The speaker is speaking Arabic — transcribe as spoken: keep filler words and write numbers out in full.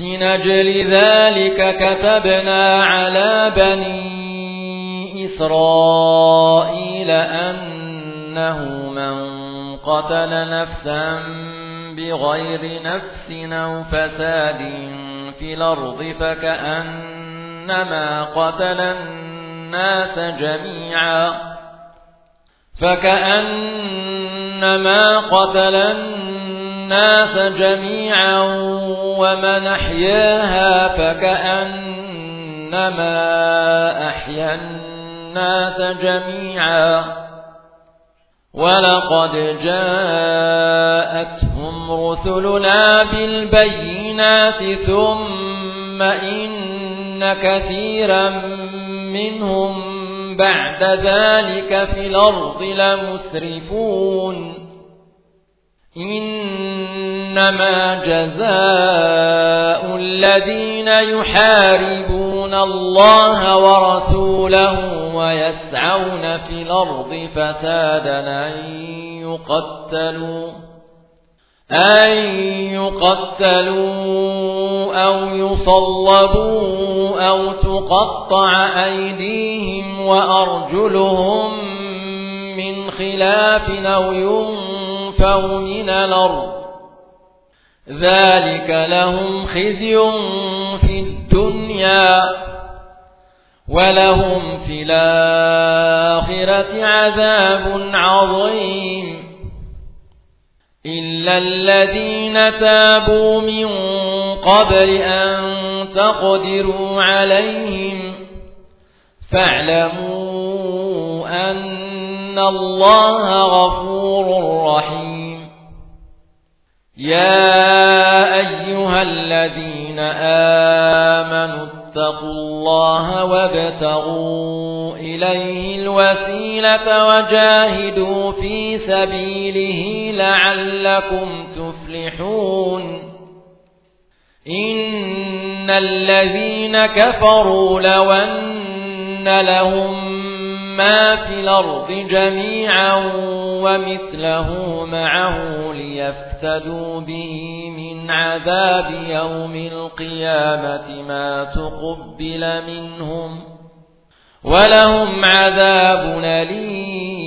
من أجل ذلك كتبنا على بني إسرائيل أنه من قتل نفسا بغير نفس أو فساد في الأرض فكأنما قتل الناس جميعا فكأنما قتل الناس جميعا ومن أحياها فكأنما أحيا الناس جميعا ولقد جاءتهم رسلنا بالبينات ثم إن كثيرا منهم بعد ذلك في الأرض لمسرفون إنما جزاء الذين يحاربون الله ورسوله ويسعون في الأرض فسادا أن يقتلوا أن يقتلوا أو يصلبوا أو تقطع أيديهم وأرجلهم من خلاف أو ينفوا من الأرض ذلك لهم خزي في الدنيا ولهم في الآخرة عذاب عظيم إلا الذين تابوا من قبل أن تقدروا عليهم فاعلموا أن الله غفور رحيم يا أيها الذين آمنوا اتقوا الله وابتغوا إليه الوسيلة وجاهدوا في سبيله لعلكم تفلحون إن الذين كفروا لو أن لهم ما في الأرض جميعا ومثله معه ليفتدوا به من عذاب يوم القيامة ما تقبل منهم ولهم عذاب أليم